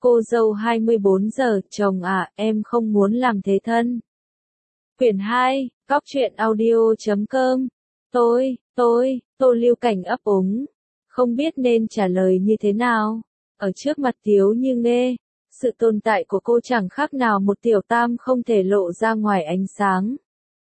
Cô dâu 24 giờ, chồng à, em không muốn làm thế thân. Quyển 2, Góc truyện audio.com. Tô Lưu Cảnh ấp úng, không biết nên trả lời như thế nào. Ở trước mặt Tiếu Như Nghê, sự tồn tại của cô chẳng khác nào một tiểu tam không thể lộ ra ngoài ánh sáng.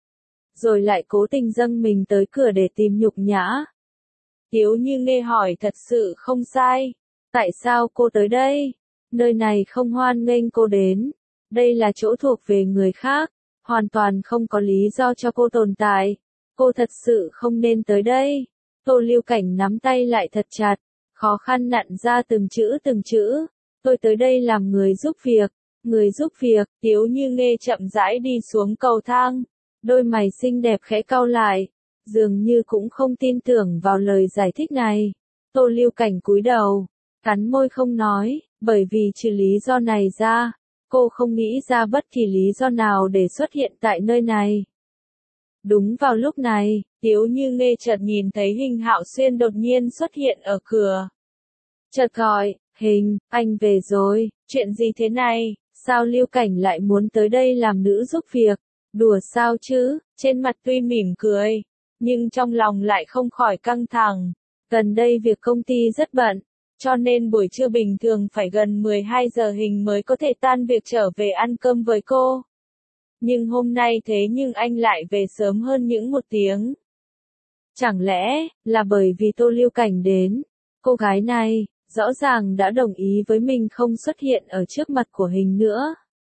Rồi lại cố tình dâng mình tới cửa để tìm nhục nhã. Tiếu Như Nghê hỏi thật sự không sai. Tại sao cô tới đây? Nơi này không hoan nghênh cô đến. Đây là chỗ thuộc về người khác. Hoàn toàn không có lý do cho cô tồn tại. Cô thật sự không nên tới đây. Tô Lưu Cảnh nắm tay lại thật chặt. Khó khăn nặn ra từng chữ. Tôi tới đây làm người giúp việc. Người giúp việc. Tiếu Như Nghê chậm rãi đi xuống cầu thang. Đôi mày xinh đẹp khẽ cau lại. Dường như cũng không tin tưởng vào lời giải thích này. Tô Lưu Cảnh cúi đầu. Cắn môi không nói. Bởi vì trừ lý do này ra, cô không nghĩ ra bất kỳ lý do nào để xuất hiện tại nơi này. Đúng vào lúc này, Tiếu Như Nghê chợt nhìn thấy Hình Hạo Xuyên đột nhiên xuất hiện ở cửa. Chợt gọi, Hình, anh về rồi, chuyện gì thế này, sao Lưu Cảnh lại muốn tới đây làm nữ giúp việc, đùa sao chứ, trên mặt tuy mỉm cười, nhưng trong lòng lại không khỏi căng thẳng. Gần đây việc công ty rất bận. Cho nên buổi trưa bình thường phải gần 12 giờ Hình mới có thể tan việc trở về ăn cơm với cô. Nhưng hôm nay thế nhưng anh lại về sớm hơn những một tiếng. Chẳng lẽ, là bởi vì Tô Lưu Cảnh đến, cô gái này, rõ ràng đã đồng ý với mình không xuất hiện ở trước mặt của Hình nữa.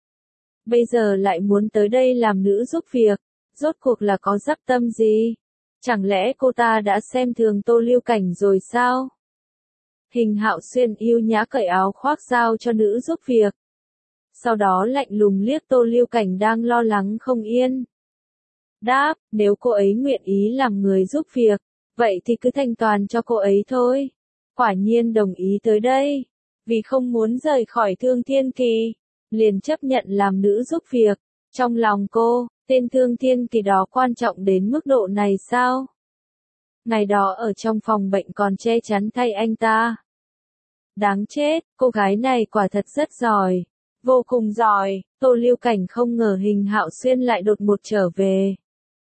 Bây giờ lại muốn tới đây làm nữ giúp việc, rốt cuộc là có dắp tâm gì? Chẳng lẽ cô ta đã xem thường Tô Lưu Cảnh rồi sao? Hình Hạo Xuyên yêu nhã cởi áo khoác giao cho nữ giúp việc. Sau đó lạnh lùng liếc Tô Lưu Cảnh đang lo lắng không yên. Đáp, nếu cô ấy nguyện ý làm người giúp việc, vậy thì cứ thanh toàn cho cô ấy thôi. Quả nhiên đồng ý tới đây. Vì không muốn rời khỏi Thương Thiên Kỳ, liền chấp nhận làm nữ giúp việc. Trong lòng cô, tên Thương Thiên Kỳ đó quan trọng đến mức độ này sao? Ngày đó ở trong phòng bệnh còn che chắn thay anh ta. Đáng chết, cô gái này quả thật rất giỏi. Vô cùng giỏi, Tô Lưu Cảnh không ngờ Hình Hạo Xuyên lại đột ngột trở về.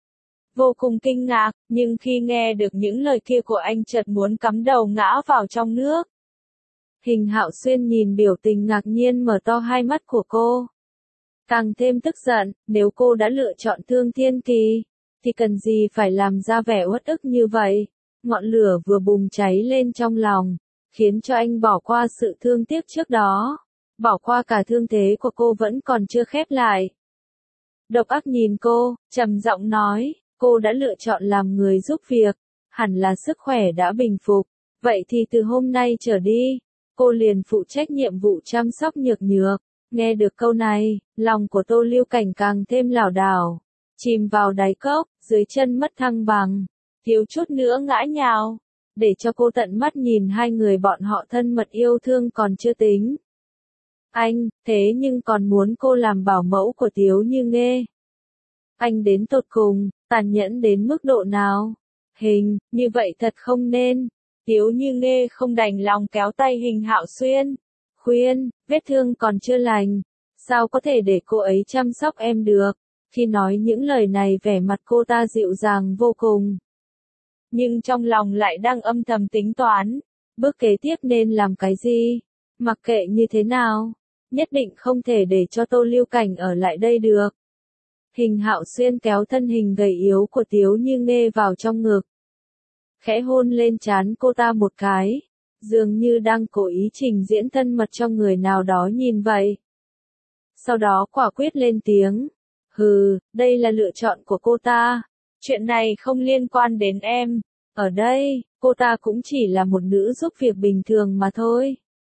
Vô cùng kinh ngạc, nhưng khi nghe được những lời kia của anh chợt muốn cắm đầu ngã vào trong nước. Hình Hạo Xuyên nhìn biểu tình ngạc nhiên mở to hai mắt của cô. Càng thêm tức giận, nếu cô đã lựa chọn Thương Thiên Kỳ, thì cần gì phải làm ra vẻ uất ức như vậy. Ngọn lửa vừa bùng cháy lên trong lòng, khiến cho anh bỏ qua sự thương tiếc trước đó, bỏ qua cả thương thế của cô vẫn còn chưa khép lại. Độc ác nhìn cô, trầm giọng nói, cô đã lựa chọn làm người giúp việc, hẳn là sức khỏe đã bình phục, vậy thì từ hôm nay trở đi, cô liền phụ trách nhiệm vụ chăm sóc Nhược Nhược. Nghe được câu này, lòng của Tô Lưu Cảnh càng thêm lảo đảo, chìm vào đáy cốc, dưới chân mất thăng bằng, thiếu chút nữa ngã nhào. Để cho cô tận mắt nhìn hai người bọn họ thân mật yêu thương còn chưa tính. Anh, thế nhưng còn muốn cô làm bảo mẫu của Tiếu Như Nghê. Anh đến tột cùng, tàn nhẫn đến mức độ nào? Hình, như vậy thật không nên. Tiếu Như Nghê không đành lòng kéo tay Hình Hạo Xuyên. Khuyên, vết thương còn chưa lành. Sao có thể để cô ấy chăm sóc em được? Khi nói những lời này vẻ mặt cô ta dịu dàng vô cùng. Nhưng trong lòng lại đang âm thầm tính toán, bước kế tiếp nên làm cái gì, mặc kệ như thế nào, nhất định không thể để cho Tô Lưu Cảnh ở lại đây được. Hình Hạo Xuyên kéo thân hình gầy yếu của Tiếu Như Nghê vào trong ngực, khẽ hôn lên trán cô ta một cái, dường như đang cố ý trình diễn thân mật cho người nào đó nhìn vậy. Sau đó quả quyết lên tiếng, hừ, đây là lựa chọn của cô ta. Chuyện này không liên quan đến em. Ở đây, cô ta cũng chỉ là một nữ giúp việc bình thường mà thôi.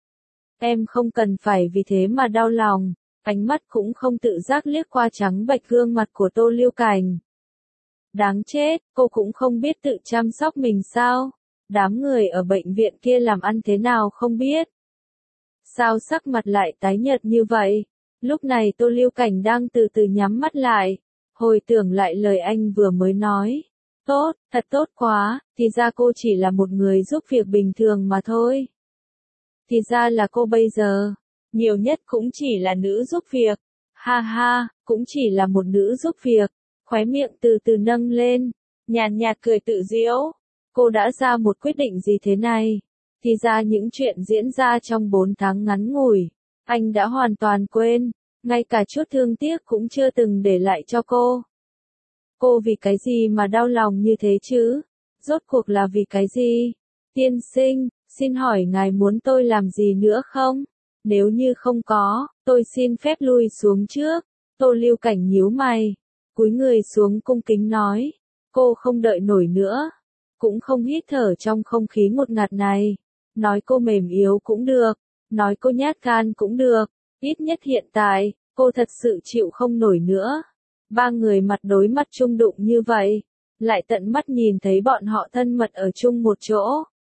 Em không cần phải vì thế mà đau lòng. Ánh mắt cũng không tự giác liếc qua trắng bệch gương mặt của Tô Lưu Cảnh. Đáng chết, cô cũng không biết tự chăm sóc mình sao? Đám người ở bệnh viện kia làm ăn thế nào không biết? Sao sắc mặt lại tái nhợt như vậy? Lúc này Tô Lưu Cảnh đang từ từ nhắm mắt lại. Hồi tưởng lại lời anh vừa mới nói. Tốt, thật tốt quá, thì ra cô chỉ là một người giúp việc bình thường mà thôi. Thì ra là cô bây giờ, Nhiều nhất cũng chỉ là nữ giúp việc. Ha ha, cũng chỉ là một nữ giúp việc. Khóe miệng từ từ nâng lên, nhàn nhạt cười tự giễu. Cô đã ra một quyết định gì thế này? Thì ra những chuyện diễn ra trong 4 tháng ngắn ngủi, anh đã hoàn toàn quên, ngay cả chút thương tiếc cũng chưa từng để lại cho cô. Cô vì cái gì mà đau lòng như thế chứ? Rốt cuộc là vì cái gì? Tiên sinh, xin hỏi ngài muốn tôi làm gì nữa không? Nếu như không có, tôi xin phép lui xuống trước. Tô Lưu Cảnh nhíu mày, cúi người xuống cung kính nói. Cô không đợi nổi nữa, cũng không hít thở trong không khí ngột ngạt này. Nói cô mềm yếu cũng được, nói cô nhát gan cũng được, ít nhất hiện tại, cô thật sự chịu không nổi nữa. Ba người mặt đối mặt chung đụng như vậy, lại tận mắt nhìn thấy bọn họ thân mật ở chung một chỗ.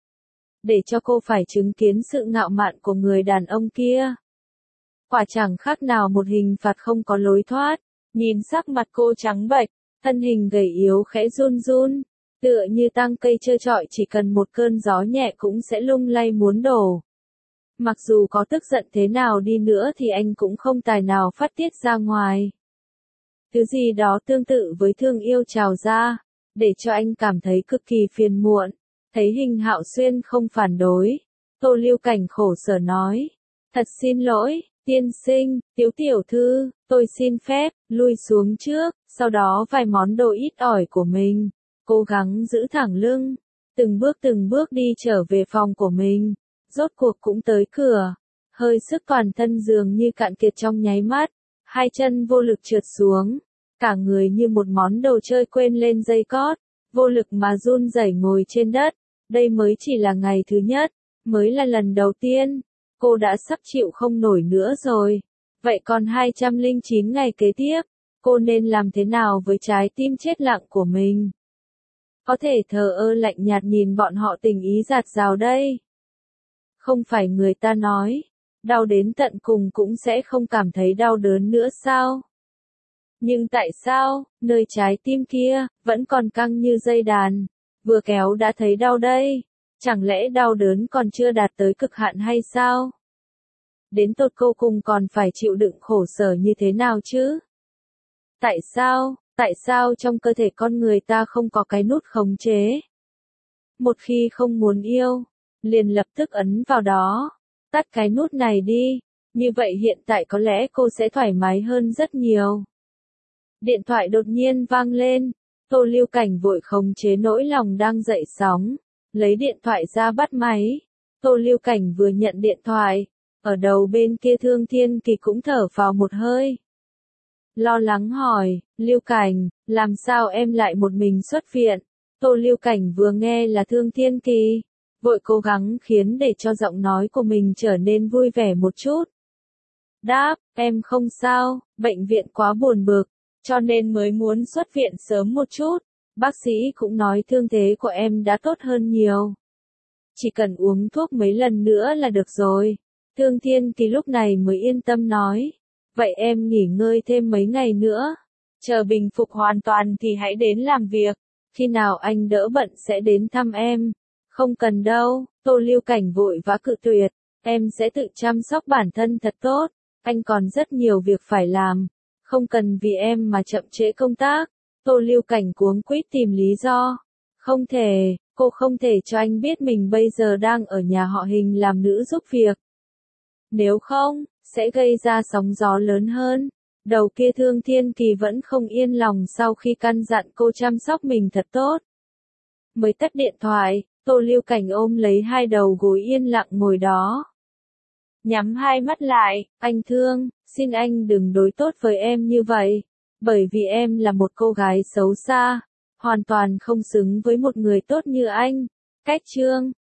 Để cho cô phải chứng kiến sự ngạo mạn của người đàn ông kia. Quả chẳng khác nào một hình phạt không có lối thoát, nhìn sắc mặt cô trắng bệch, thân hình gầy yếu khẽ run run, tựa như tang cây trơ trọi chỉ cần một cơn gió nhẹ cũng sẽ lung lay muốn đổ. Mặc dù có tức giận thế nào đi nữa thì anh cũng không tài nào phát tiết ra ngoài. Thứ gì đó tương tự với thương yêu trào ra, để cho anh cảm thấy cực kỳ phiền muộn. Thấy Hình Hạo Xuyên không phản đối, Tô Lưu Cảnh khổ sở nói. Thật xin lỗi, tiên sinh, tiểu thư, tôi xin phép, lui xuống trước, sau đó vài món đồ ít ỏi của mình. Cố gắng giữ thẳng lưng, từng bước đi trở về phòng của mình. Rốt cuộc cũng tới cửa, hơi sức toàn thân dường như cạn kiệt trong nháy mắt, hai chân vô lực trượt xuống, cả người như một món đồ chơi quên lên dây cót, vô lực mà run rẩy ngồi trên đất. Đây mới chỉ là ngày thứ nhất, mới là lần đầu tiên, cô đã sắp chịu không nổi nữa rồi. Vậy còn 209 ngày kế tiếp, cô nên làm thế nào với trái tim chết lặng của mình? Có thể thờ ơ lạnh nhạt nhìn bọn họ tình ý dạt dào đây. Không phải người ta nói, đau đến tận cùng cũng sẽ không cảm thấy đau đớn nữa sao? Nhưng tại sao, nơi trái tim kia, vẫn còn căng như dây đàn, vừa kéo đã thấy đau đây? Chẳng lẽ đau đớn còn chưa đạt tới cực hạn hay sao? Đến tột cô cùng còn phải chịu đựng khổ sở như thế nào chứ? Tại sao trong cơ thể con người ta không có cái nút khống chế? Một khi không muốn yêu, liền lập tức ấn vào đó, tắt cái nút này đi, như vậy hiện tại có lẽ cô sẽ thoải mái hơn rất nhiều. Điện thoại đột nhiên vang lên, Tô Lưu Cảnh vội khống chế nỗi lòng đang dậy sóng, lấy điện thoại ra bắt máy. Tô Lưu Cảnh vừa nhận điện thoại, ở đầu bên kia Thương Thiên Kỳ cũng thở phào một hơi. Lo lắng hỏi, Lưu Cảnh, làm sao em lại một mình xuất viện? Tô Lưu Cảnh vừa nghe là Thương Thiên Kỳ, vội cố gắng khiến để cho giọng nói của mình trở nên vui vẻ một chút. Đáp, em không sao, bệnh viện quá buồn bực, cho nên mới muốn xuất viện sớm một chút. Bác sĩ cũng nói thương thế của em đã tốt hơn nhiều. Chỉ cần uống thuốc mấy lần nữa là được rồi. Thương Thiên Kỳ lúc này mới yên tâm nói. Vậy em nghỉ ngơi thêm mấy ngày nữa. Chờ bình phục hoàn toàn thì hãy đến làm việc. Khi nào anh đỡ bận sẽ đến thăm em. Không cần đâu, Tô Lưu Cảnh vội vã cự tuyệt. Em sẽ tự chăm sóc bản thân thật tốt. Anh còn rất nhiều việc phải làm. Không cần vì em mà chậm trễ công tác. Tô Lưu Cảnh cuống quýt tìm lý do. Không thể, cô không thể cho anh biết mình bây giờ đang ở nhà họ Hình làm nữ giúp việc. Nếu không, sẽ gây ra sóng gió lớn hơn. Đầu kia Thương Thiên Kỳ vẫn không yên lòng sau khi căn dặn cô chăm sóc mình thật tốt. Mới tắt điện thoại, Tô Lưu Cảnh ôm lấy hai đầu gối yên lặng ngồi đó. Nhắm hai mắt lại, anh Thương, xin anh đừng đối tốt với em như vậy. Bởi vì em là một cô gái xấu xa, hoàn toàn không xứng với một người tốt như anh. Cách chương